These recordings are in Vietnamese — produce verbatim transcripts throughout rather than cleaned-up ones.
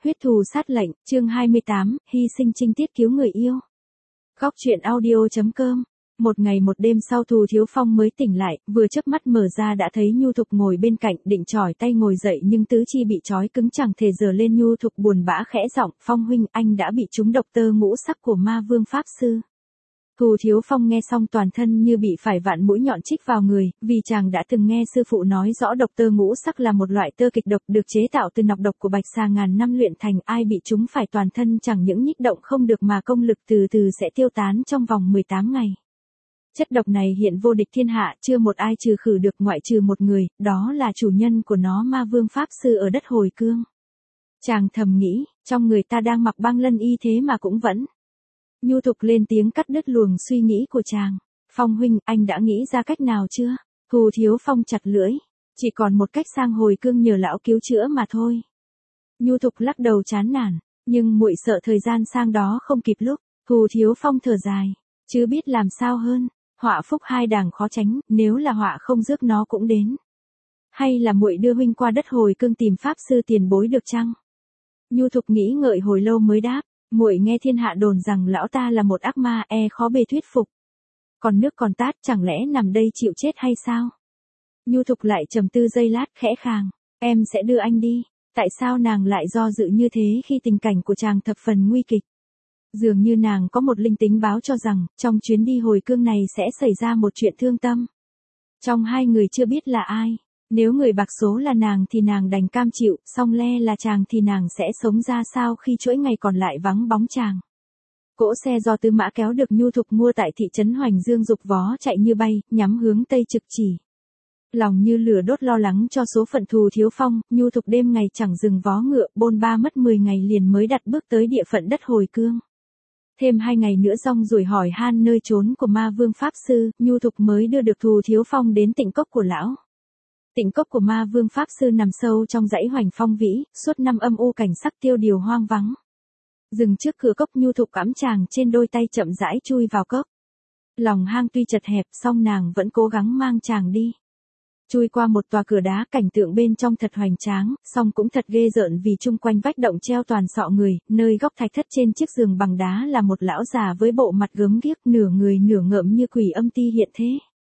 Huyết thù sát lệnh, chương hai mươi tám, hy sinh trinh tiết cứu người yêu. Góc truyện audio chấm com. Một ngày một đêm sau Thù Thiếu Phong mới tỉnh lại, vừa chớp mắt mở ra đã thấy Nhu Thục ngồi bên cạnh, định chỏi tay ngồi dậy nhưng tứ chi bị trói cứng chẳng thể giở lên. Nhu Thục buồn bã khẽ giọng, Phong huynh, anh đã bị trúng độc tơ ngũ sắc của Ma Vương Pháp Sư. Thù Thiếu Phong nghe xong toàn thân như bị phải vạn mũi nhọn chích vào người, vì chàng đã từng nghe sư phụ nói rõ độc tơ ngũ sắc là một loại tơ kịch độc được chế tạo từ nọc độc của bạch xà ngàn năm luyện thành, ai bị chúng phải toàn thân chẳng những nhích động không được mà công lực từ từ sẽ tiêu tán trong vòng mười tám ngày. Chất độc này hiện vô địch thiên hạ, chưa một ai trừ khử được ngoại trừ một người, đó là chủ nhân của nó, Ma Vương Pháp Sư ở đất Hồi Cương. Chàng thầm nghĩ, trong người ta đang mặc băng lân y thế mà cũng vẫn. Nhu Thục lên tiếng cắt đứt luồng suy nghĩ của chàng. Phong huynh, anh đã nghĩ ra cách nào chưa? Thù Thiếu Phong chặt lưỡi. Chỉ còn một cách sang Hồi Cương nhờ lão cứu chữa mà thôi. Nhu Thục lắc đầu chán nản, nhưng muội sợ thời gian sang đó không kịp lúc. Thù Thiếu Phong thở dài, chứ biết làm sao hơn. Họa phúc hai đàng khó tránh, nếu là họa không rước nó cũng đến. Hay là muội đưa huynh qua đất Hồi Cương tìm pháp sư tiền bối được chăng? Nhu Thục nghĩ ngợi hồi lâu mới đáp. Muội nghe thiên hạ đồn rằng lão ta là một ác ma, e khó bề thuyết phục. Còn nước còn tát, chẳng lẽ nằm đây chịu chết hay sao? Nhu Thục lại trầm tư giây lát, khẽ khàng, em sẽ đưa anh đi. Tại sao nàng lại do dự như thế khi tình cảnh của chàng thập phần nguy kịch? Dường như nàng có một linh tính báo cho rằng, trong chuyến đi Hồi Cương này sẽ xảy ra một chuyện thương tâm. Trong hai người chưa biết là ai. Nếu người bạc số là nàng thì nàng đành cam chịu, song le là chàng thì nàng sẽ sống ra sao khi chuỗi ngày còn lại vắng bóng chàng. Cỗ xe do Tư Mã kéo được Nhu Thục mua tại thị trấn Hoành Dương dục vó chạy như bay, nhắm hướng Tây trực chỉ. Lòng như lửa đốt lo lắng cho số phận Thù Thiếu Phong, Nhu Thục đêm ngày chẳng dừng vó ngựa, bôn ba mất mười ngày liền mới đặt bước tới địa phận đất Hồi Cương. Thêm hai ngày nữa rong ruổi hỏi han nơi trốn của Ma Vương Pháp Sư, Nhu Thục mới đưa được Thù Thiếu Phong đến tịnh cốc của lão. Tịnh cốc của Ma Vương Pháp Sư nằm sâu trong dãy Hoành Phong Vĩ, suốt năm âm u cảnh sắc tiêu điều hoang vắng. Dừng trước cửa cốc, Nhu Thục cõng chàng trên đôi tay chậm rãi chui vào cốc. Lòng hang tuy chật hẹp song nàng vẫn cố gắng mang chàng đi. Chui qua một tòa cửa đá, cảnh tượng bên trong thật hoành tráng, song cũng thật ghê rợn vì chung quanh vách động treo toàn sọ người, nơi góc thạch thất trên chiếc giường bằng đá là một lão già với bộ mặt gớm ghiếc, nửa người nửa ngợm như quỷ âm ti hiện thế.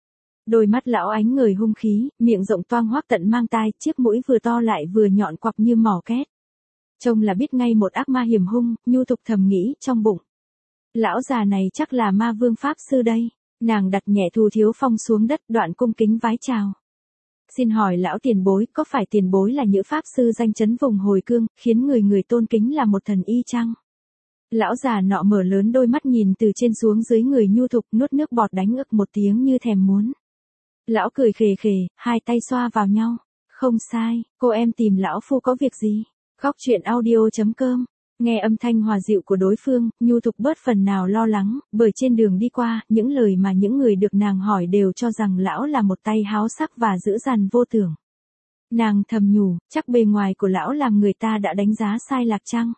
Đôi mắt lão ánh ngời hung khí, miệng rộng toang hoác tận mang tai, chiếc mũi vừa to lại vừa nhọn quặc như mỏ két. Trông là biết ngay một ác ma hiểm hung, Nhu Thục thầm nghĩ trong bụng. Lão già này chắc là Ma Vương Pháp Sư đây. Nàng đặt nhẹ Thù Thiếu Phong xuống đất, đoạn cung kính vái chào. Xin hỏi lão tiền bối, có phải tiền bối là Nhữ Pháp Sư danh chấn vùng Hồi Cương, khiến người người tôn kính là một thần y chăng? Lão già nọ mở lớn đôi mắt nhìn từ trên xuống dưới người Nhu Thục, nuốt nước bọt đánh ực một tiếng như thèm muốn. Lão cười khề khề, hai tay xoa vào nhau. Không sai, cô em tìm lão phu có việc gì? Góc truyện audio chấm com. Nghe âm thanh hòa dịu của đối phương, Nhu Thục bớt phần nào lo lắng, bởi trên đường đi qua, những lời mà những người được nàng hỏi đều cho rằng lão là một tay háo sắc và dữ dằn vô tưởng. Nàng thầm nhủ, chắc bề ngoài của lão làm người ta đã đánh giá sai lạc chăng?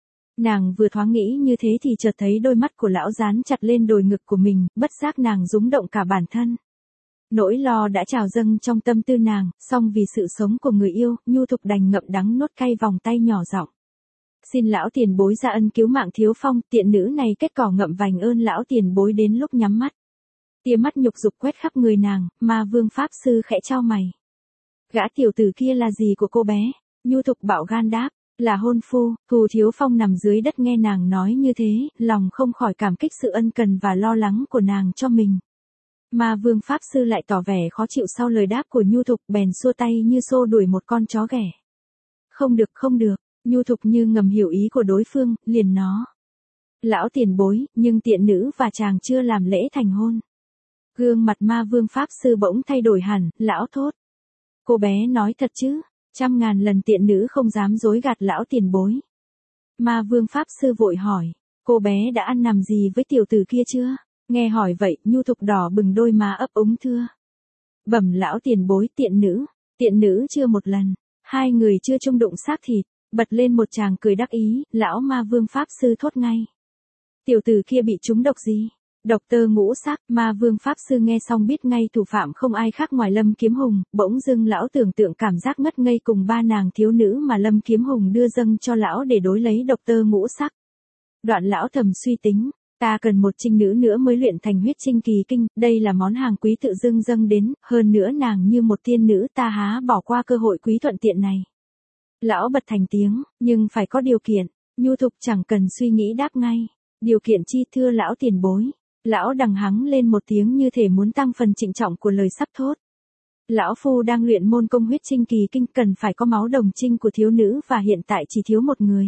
Nàng vừa thoáng nghĩ như thế thì chợt thấy đôi mắt của lão dán chặt lên đồi ngực của mình, bất giác nàng rúng động cả bản thân. Nỗi lo đã trào dâng trong tâm tư nàng, song vì sự sống của người yêu, Nhu Thục đành ngậm đắng nuốt cay vòng tay nhỏ giọng. Xin lão tiền bối ra ân cứu mạng Thiếu Phong, tiện nữ này kết cỏ ngậm vành ơn lão tiền bối đến lúc nhắm mắt. Tia mắt nhục dục quét khắp người nàng, Ma Vương Pháp Sư khẽ chau mày. Gã tiểu tử kia là gì của cô bé? Nhu Thục bạo gan đáp, là hôn phu. Thù Thiếu Phong nằm dưới đất nghe nàng nói như thế, lòng không khỏi cảm kích sự ân cần và lo lắng của nàng cho mình. Ma Vương Pháp Sư lại tỏ vẻ khó chịu sau lời đáp của Nhu Thục, bèn xua tay như xô đuổi một con chó ghẻ. Không được không được, Nhu Thục như ngầm hiểu ý của đối phương, liền nó. Lão tiền bối, nhưng tiện nữ và chàng chưa làm lễ thành hôn. Gương mặt Ma Vương Pháp Sư bỗng thay đổi hẳn, lão thốt. Cô bé nói thật chứ, trăm ngàn lần tiện nữ không dám dối gạt lão tiền bối. Ma Vương Pháp Sư vội hỏi, cô bé đã ăn nằm gì với tiểu tử kia chưa? Nghe hỏi vậy, Nhu Thục đỏ bừng đôi má ấp úng thưa. Bẩm lão tiền bối, tiện nữ, tiện nữ chưa một lần, hai người chưa chung đụng xác thịt. Bật lên một tràng cười đắc ý, lão Ma Vương Pháp Sư thốt ngay. Tiểu tử kia bị trúng độc gì? Độc tơ ngũ sắc, Ma Vương Pháp Sư nghe xong biết ngay thủ phạm không ai khác ngoài Lâm Kiếm Hùng, bỗng dưng lão tưởng tượng cảm giác ngất ngây cùng ba nàng thiếu nữ mà Lâm Kiếm Hùng đưa dâng cho lão để đối lấy độc tơ ngũ sắc. Đoạn lão thầm suy tính, ta cần một trinh nữ nữa mới luyện thành huyết trinh kỳ kinh, đây là món hàng quý tự dưng dâng đến, hơn nữa nàng như một tiên nữ, ta há bỏ qua cơ hội quý thuận tiện này. Lão bật thành tiếng, nhưng phải có điều kiện. Nhu Thục chẳng cần suy nghĩ đáp ngay. Điều kiện chi thưa lão tiền bối? Lão đằng hắng lên một tiếng như thể muốn tăng phần trịnh trọng của lời sắp thốt. Lão phu đang luyện môn công huyết trinh kỳ kinh, cần phải có máu đồng trinh của thiếu nữ và hiện tại chỉ thiếu một người.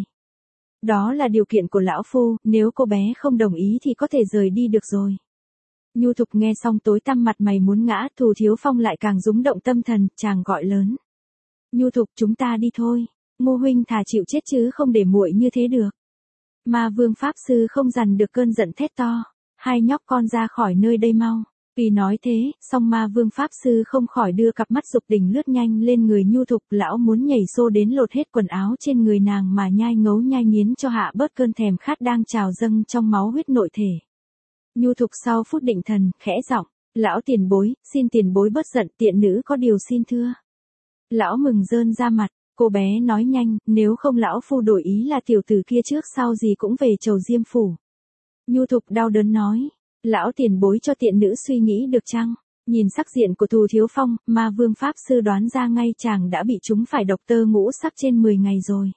Đó là điều kiện của lão phu, nếu cô bé không đồng ý thì có thể rời đi được rồi. Nhu Thục nghe xong tối tăm mặt mày muốn ngã, Thù Thiếu Phong lại càng rúng động tâm thần, chàng gọi lớn. Nhu Thục, chúng ta đi thôi. Ngô huynh thà chịu chết chứ không để muội như thế được. Ma Vương Pháp Sư không dằn được cơn giận thét to. Hai nhóc con ra khỏi nơi đây mau. Vì nói thế, song Ma Vương Pháp Sư không khỏi đưa cặp mắt dục tình lướt nhanh lên người Nhu Thục, lão muốn nhảy xô đến lột hết quần áo trên người nàng mà nhai ngấu nhai nghiến cho hạ bớt cơn thèm khát đang trào dâng trong máu huyết nội thể. Nhu Thục sau phút định thần, khẽ giọng, lão tiền bối, xin tiền bối bớt giận, tiện nữ có điều xin thưa. Lão mừng rơn ra mặt, cô bé nói nhanh, nếu không lão phu đổi ý là tiểu tử kia trước sau gì cũng về chầu Diêm phủ. Nhu Thục đau đớn nói. Lão tiền bối cho tiện nữ suy nghĩ được chăng? Nhìn sắc diện của Thù Thiếu Phong, Ma Vương Pháp Sư đoán ra ngay chàng đã bị trúng phải độc tơ ngũ sắc trên mười ngày rồi.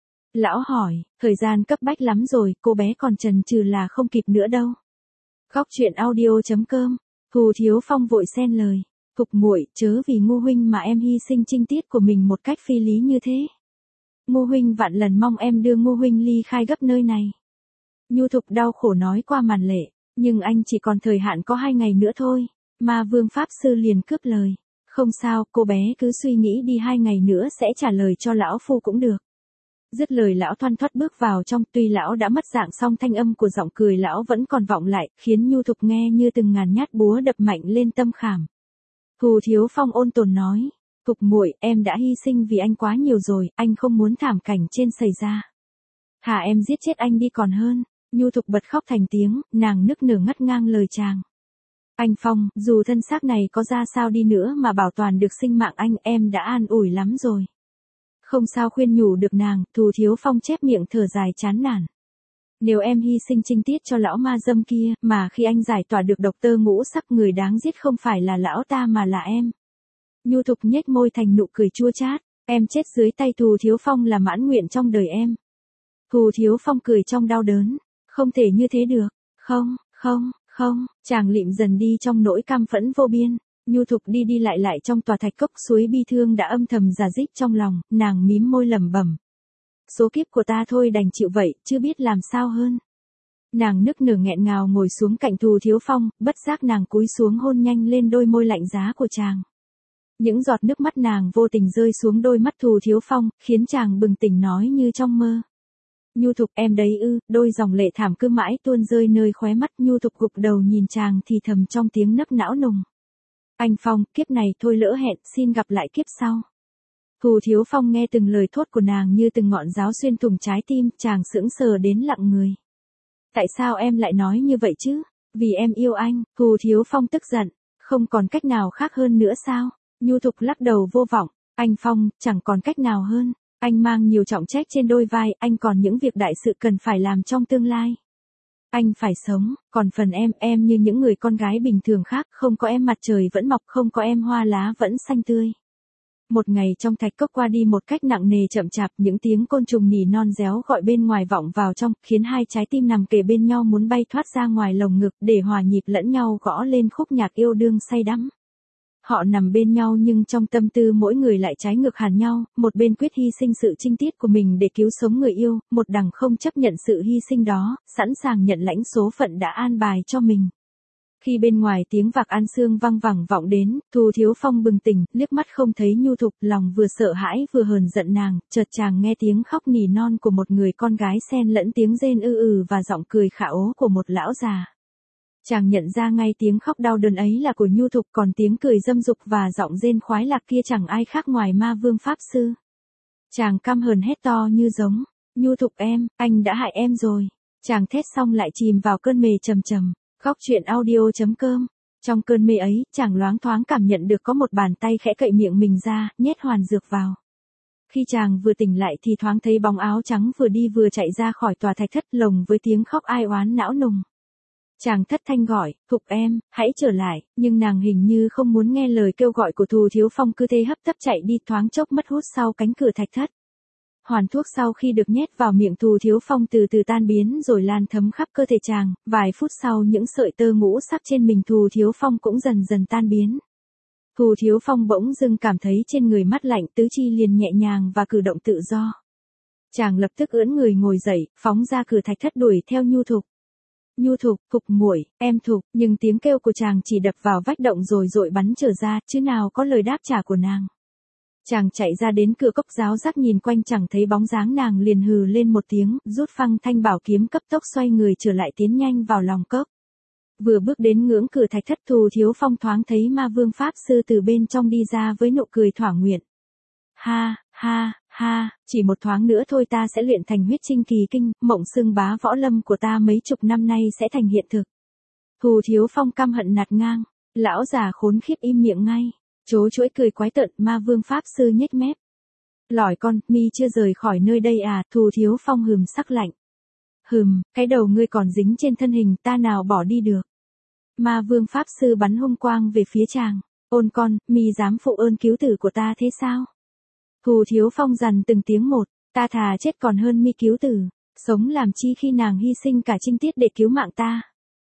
Lão hỏi, thời gian cấp bách lắm rồi, cô bé còn chần chừ là không kịp nữa đâu. Góc truyện audio chấm com, Thù Thiếu Phong vội xen lời, Thục muội, chớ vì Ngô huynh mà em hy sinh trinh tiết của mình một cách phi lý như thế. Ngô huynh vạn lần mong em đưa Ngô huynh ly khai gấp nơi này. Nhu Thục đau khổ nói qua màn lệ. Nhưng anh chỉ còn thời hạn có hai ngày nữa thôi. Ma Vương Pháp Sư liền cướp lời. Không sao, cô bé cứ suy nghĩ đi, hai ngày nữa sẽ trả lời cho lão phu cũng được. Dứt lời lão thoăn thoắt bước vào trong, tuy lão đã mất dạng song thanh âm của giọng cười lão vẫn còn vọng lại, khiến Nhu Thục nghe như từng ngàn nhát búa đập mạnh lên tâm khảm. Thù Thiếu Phong ôn tồn nói, Thục muội, em đã hy sinh vì anh quá nhiều rồi, anh không muốn thảm cảnh trên xảy ra. Thà em giết chết anh đi còn hơn. Nhu Thục bật khóc thành tiếng, nàng nức nở ngắt ngang lời chàng. Anh Phong, dù thân xác này có ra sao đi nữa mà bảo toàn được sinh mạng anh, em đã an ủi lắm rồi. Không sao khuyên nhủ được nàng, Thù Thiếu Phong chép miệng thở dài chán nản. Nếu em hy sinh trinh tiết cho lão ma dâm kia, mà khi anh giải tỏa được độc tơ ngũ sắc, người đáng giết không phải là lão ta mà là em. Nhu Thục nhếch môi thành nụ cười chua chát, em chết dưới tay Thù Thiếu Phong là mãn nguyện trong đời em. Thù Thiếu Phong cười trong đau đớn. Không thể như thế được, không, không, không, chàng lịm dần đi trong nỗi cam phẫn vô biên. Nhu Thục đi đi lại lại trong tòa thạch cốc suối bi thương đã âm thầm già dích trong lòng, nàng mím môi lẩm bẩm. Số kiếp của ta thôi đành chịu vậy, chưa biết làm sao hơn. Nàng nức nở nghẹn ngào ngồi xuống cạnh Thù Thiếu Phong, bất giác nàng cúi xuống hôn nhanh lên đôi môi lạnh giá của chàng. Những giọt nước mắt nàng vô tình rơi xuống đôi mắt Thù Thiếu Phong, khiến chàng bừng tỉnh nói như trong mơ. Nhu Thục, em đấy ư? Đôi dòng lệ thảm cứ mãi tuôn rơi nơi khóe mắt. Nhu Thục gục đầu nhìn chàng thì thầm trong tiếng nấc não nùng. Anh Phong, kiếp này thôi lỡ hẹn, xin gặp lại kiếp sau. Thù Thiếu Phong nghe từng lời thốt của nàng như từng ngọn giáo xuyên thủng trái tim, chàng sững sờ đến lặng người. Tại sao em lại nói như vậy chứ? Vì em yêu anh. Thù Thiếu Phong tức giận. Không còn cách nào khác hơn nữa sao? Nhu Thục lắc đầu vô vọng. Anh Phong, chẳng còn cách nào hơn. Anh mang nhiều trọng trách trên đôi vai, anh còn những việc đại sự cần phải làm trong tương lai. Anh phải sống, còn phần em, em như những người con gái bình thường khác, không có em mặt trời vẫn mọc, không có em hoa lá vẫn xanh tươi. Một ngày trong thạch cốc qua đi một cách nặng nề chậm chạp, những tiếng côn trùng nỉ non réo gọi bên ngoài vọng vào trong, khiến hai trái tim nằm kề bên nhau muốn bay thoát ra ngoài lồng ngực để hòa nhịp lẫn nhau gõ lên khúc nhạc yêu đương say đắm. Họ nằm bên nhau nhưng trong tâm tư mỗi người lại trái ngược hẳn nhau, một bên quyết hy sinh sự trinh tiết của mình để cứu sống người yêu, một đằng không chấp nhận sự hy sinh đó, sẵn sàng nhận lãnh số phận đã an bài cho mình. Khi bên ngoài tiếng vạc an sương vang vẳng vọng đến, Thù Thiếu Phong bừng tỉnh, liếc mắt không thấy Nhu Thục, lòng vừa sợ hãi vừa hờn giận nàng, chợt chàng nghe tiếng khóc nỉ non của một người con gái xen lẫn tiếng rên ư ừ và giọng cười khả ố của một lão già. Chàng nhận ra ngay tiếng khóc đau đớn ấy là của Nhu Thục, còn tiếng cười dâm dục và giọng rên khoái lạc kia chẳng ai khác ngoài Ma Vương Pháp Sư. Chàng căm hờn hét to như giống, Nhu Thục em, anh đã hại em rồi. Chàng thét xong lại chìm vào cơn mê trầm trầm. Góc truyện audio.com. Trong cơn mê ấy, chàng loáng thoáng cảm nhận được có một bàn tay khẽ cậy miệng mình ra, nhét hoàn dược vào. Khi chàng vừa tỉnh lại thì thoáng thấy bóng áo trắng vừa đi vừa chạy ra khỏi tòa thạch thất lồng với tiếng khóc ai oán não nùng. Chàng thất thanh gọi, Thục em, hãy trở lại, nhưng nàng hình như không muốn nghe lời kêu gọi của Thù Thiếu Phong, cứ thế hấp tấp chạy đi, thoáng chốc mất hút sau cánh cửa thạch thất. Hoàn thuốc sau khi được nhét vào miệng Thù Thiếu Phong từ từ tan biến rồi lan thấm khắp cơ thể chàng, vài phút sau những sợi tơ ngũ sắc trên mình Thù Thiếu Phong cũng dần dần tan biến. Thù Thiếu Phong bỗng dưng cảm thấy trên người mát lạnh, tứ chi liền nhẹ nhàng và cử động tự do. Chàng lập tức ưỡn người ngồi dậy, phóng ra cửa thạch thất đuổi theo Nhu Thục. Nhu Thục, Thục muội, em Thục, nhưng tiếng kêu của chàng chỉ đập vào vách động rồi dội bắn trở ra, chứ nào có lời đáp trả của nàng. Chàng chạy ra đến cửa cốc giáo giác nhìn quanh chẳng thấy bóng dáng nàng, liền hừ lên một tiếng, rút phăng thanh bảo kiếm, cấp tốc xoay người trở lại, tiến nhanh vào lòng cốc. Vừa bước đến ngưỡng cửa thạch thất, Thù Thiếu Phong thoáng thấy Ma Vương Pháp Sư từ bên trong đi ra với nụ cười thỏa nguyện. Ha, ha, ha, chỉ một thoáng nữa thôi ta sẽ luyện thành huyết trinh kỳ kinh, mộng xưng bá võ lâm của ta mấy chục năm nay sẽ thành hiện thực. Thù Thiếu Phong căm hận nạt ngang, lão già khốn khiếp im miệng ngay. Chố chuỗi cười quái tợn, Ma Vương Pháp Sư nhếch mép. Lỏi con, mi chưa rời khỏi nơi đây à? Thù Thiếu Phong hừm sắc lạnh. Hừm, cái đầu ngươi còn dính trên thân hình, ta nào bỏ đi được. Ma Vương Pháp Sư bắn hung quang về phía chàng. Ôn con, mi dám phụ ơn cứu tử của ta thế sao? Thù Thiếu Phong dằn từng tiếng một, ta thà chết còn hơn mi cứu tử, sống làm chi khi nàng hy sinh cả trinh tiết để cứu mạng ta.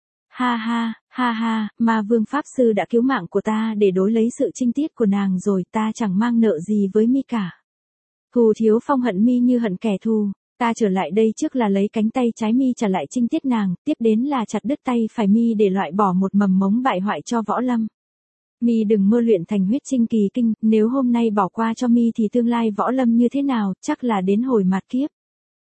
Ha ha, ha ha, Ma Vương Pháp Sư đã cứu mạng của ta để đối lấy sự trinh tiết của nàng rồi, ta chẳng mang nợ gì với mi cả. Thù Thiếu Phong hận mi như hận kẻ thù, ta trở lại đây trước là lấy cánh tay trái mi trả lại trinh tiết nàng, tiếp đến là chặt đứt tay phải mi để loại bỏ một mầm mống bại hoại cho võ lâm. Mi đừng mơ luyện thành huyết trinh kỳ kinh, nếu hôm nay bỏ qua cho mi thì tương lai võ lâm như thế nào, chắc là đến hồi mạt kiếp.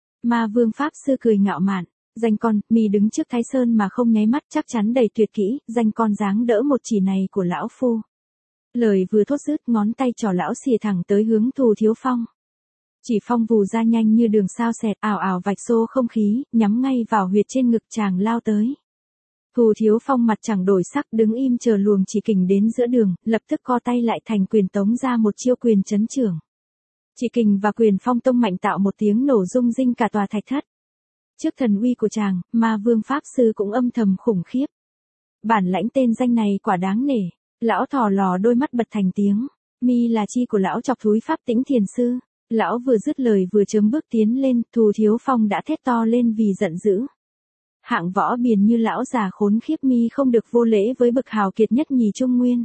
Ma Vương Pháp Sư cười ngạo mạn. Danh con, mi đứng trước Thái Sơn mà không nháy mắt chắc chắn đầy tuyệt kỹ, danh con dáng đỡ một chỉ này của lão phu. Lời vừa thốt dứt, ngón tay trỏ lão xìa thẳng tới hướng Thù Thiếu Phong. Chỉ phong vù ra nhanh như đường sao xẹt, ảo ảo vạch xô không khí, nhắm ngay vào huyệt trên ngực chàng lao tới. Thù Thiếu Phong mặt chẳng đổi sắc, đứng im chờ luồng chỉ kình đến giữa đường, lập tức co tay lại thành quyền tống ra một chiêu quyền chấn trưởng. Chỉ kình và quyền phong tông mạnh tạo một tiếng nổ rung rinh cả tòa thạch thất. Trước thần uy của chàng, Ma Vương Pháp Sư cũng âm thầm khủng khiếp. Bản lãnh tên danh này quả đáng nể. Lão thò lò đôi mắt bật thành tiếng. Mi là chi của lão chọc thúi Pháp Tĩnh Thiền Sư. Lão vừa dứt lời vừa chớm bước tiến lên, Thù Thiếu Phong đã thét to lên vì giận dữ. Hạng võ biền như lão già khốn khiếp, mi không được vô lễ với bậc hào kiệt nhất nhì Trung Nguyên.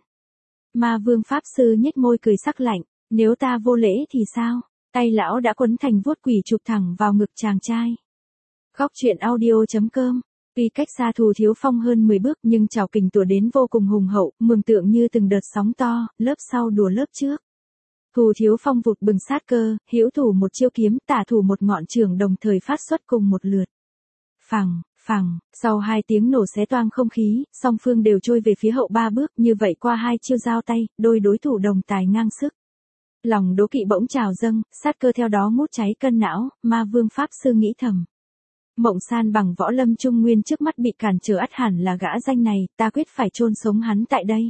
Ma Vương Pháp Sư nhếch môi cười sắc lạnh. Nếu ta vô lễ thì sao? Tay lão đã quấn thành vuốt quỷ chụp thẳng vào ngực chàng trai. Góc truyện audio.com. Tuy cách xa Thù Thiếu Phong hơn mười bước nhưng trảo kình tủa đến vô cùng hùng hậu, mường tượng như từng đợt sóng to, lớp sau đùa lớp trước. Thù Thiếu Phong vụt bừng sát cơ, hữu thủ một chiêu kiếm, tả thủ một ngọn trường đồng thời phát xuất cùng một lượt. Phằng, phằng, sau hai tiếng nổ xé toang không khí, song phương đều trôi về phía hậu ba bước, như vậy qua hai chiêu giao tay, đôi đối thủ đồng tài ngang sức. Lòng đố kỵ bỗng trào dâng, sát cơ theo đó ngút cháy cân não, Ma Vương Pháp Sư nghĩ thầm. Mộng san bằng võ lâm Trung Nguyên trước mắt bị cản trở ắt hẳn là gã danh này, ta quyết phải chôn sống hắn tại đây.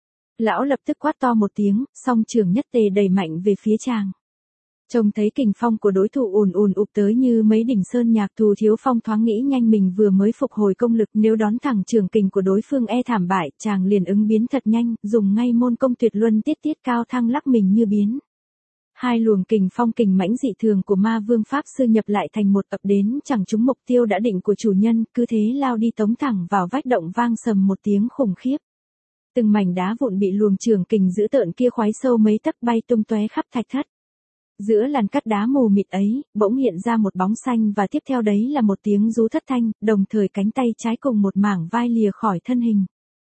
Lão lập tức quát to một tiếng, song trường nhất tề đẩy mạnh về phía chàng. Trông thấy kình phong của đối thủ ùn ùn ụp tới như mấy đỉnh sơn nhạc, Thù Thiếu Phong thoáng nghĩ nhanh mình vừa mới phục hồi công lực, nếu đón thẳng trường kình của đối phương e thảm bại, chàng liền ứng biến thật nhanh, dùng ngay môn công tuyệt luân tiết tiết cao thăng lắc mình như biến. Hai luồng kình phong kình mãnh dị thường của Ma Vương Pháp Sư nhập lại thành một ập đến chẳng trúng mục tiêu đã định của chủ nhân, cứ thế lao đi tống thẳng vào vách động, vang sầm một tiếng khủng khiếp. Từng mảnh đá vụn bị luồng trường kình dữ tợn kia khoái sâu mấy tấc bay tung tóe khắp thạch thất. Giữa làn cắt đá mù mịt ấy, bỗng hiện ra một bóng xanh và tiếp theo đấy là một tiếng rú thất thanh, đồng thời cánh tay trái cùng một mảng vai lìa khỏi thân hình.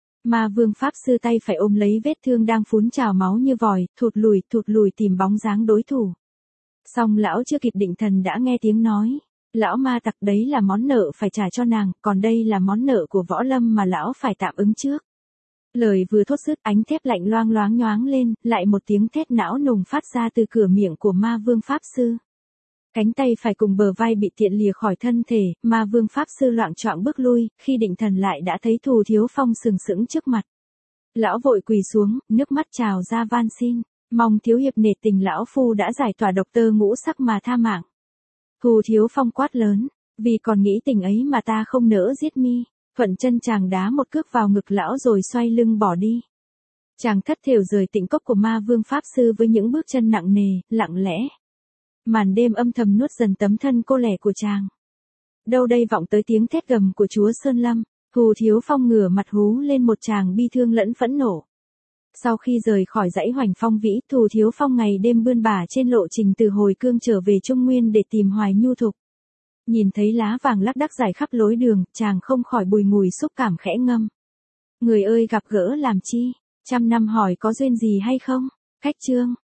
Ma Vương Pháp Sư tay phải ôm lấy vết thương đang phún trào máu như vòi, thụt lùi, thụt lùi tìm bóng dáng đối thủ. Song lão chưa kịp định thần đã nghe tiếng nói. Lão ma tặc, đấy là món nợ phải trả cho nàng, còn đây là món nợ của võ lâm mà lão phải tạm ứng trước. Lời vừa thốt dứt, ánh thép lạnh loang loáng nhoáng lên, lại một tiếng thét não nùng phát ra từ cửa miệng của Ma Vương Pháp Sư. Cánh tay phải cùng bờ vai bị tiện lìa khỏi thân thể, Ma Vương Pháp Sư loạng choạng bước lui, khi định thần lại đã thấy Thù Thiếu Phong sừng sững trước mặt. Lão vội quỳ xuống, nước mắt trào ra van xin, mong thiếu hiệp nể tình lão phu đã giải tỏa độc tơ ngũ sắc mà tha mạng. Thù Thiếu Phong quát lớn, vì còn nghĩ tình ấy mà ta không nỡ giết mi. Thuận chân chàng đá một cước vào ngực lão rồi xoay lưng bỏ đi. Chàng thất thểu rời tịnh cốc của Ma Vương Pháp Sư với những bước chân nặng nề, lặng lẽ. Màn đêm âm thầm nuốt dần tấm thân cô lẻ của chàng. Đâu đây vọng tới tiếng thét gầm của chúa Sơn Lâm. Thù Thiếu Phong ngửa mặt hú lên một tràng bi thương lẫn phẫn nộ. Sau khi rời khỏi dãy Hoành Phong Vĩ, Thù Thiếu Phong ngày đêm bươn bả trên lộ trình từ hồi cương trở về Trung Nguyên để tìm Hoài Nhu Thục. Nhìn thấy lá vàng lác đác rải khắp lối đường, chàng không khỏi bùi ngùi xúc cảm khẽ ngâm. Người ơi gặp gỡ làm chi, trăm năm hỏi có duyên gì hay không? Khách chương.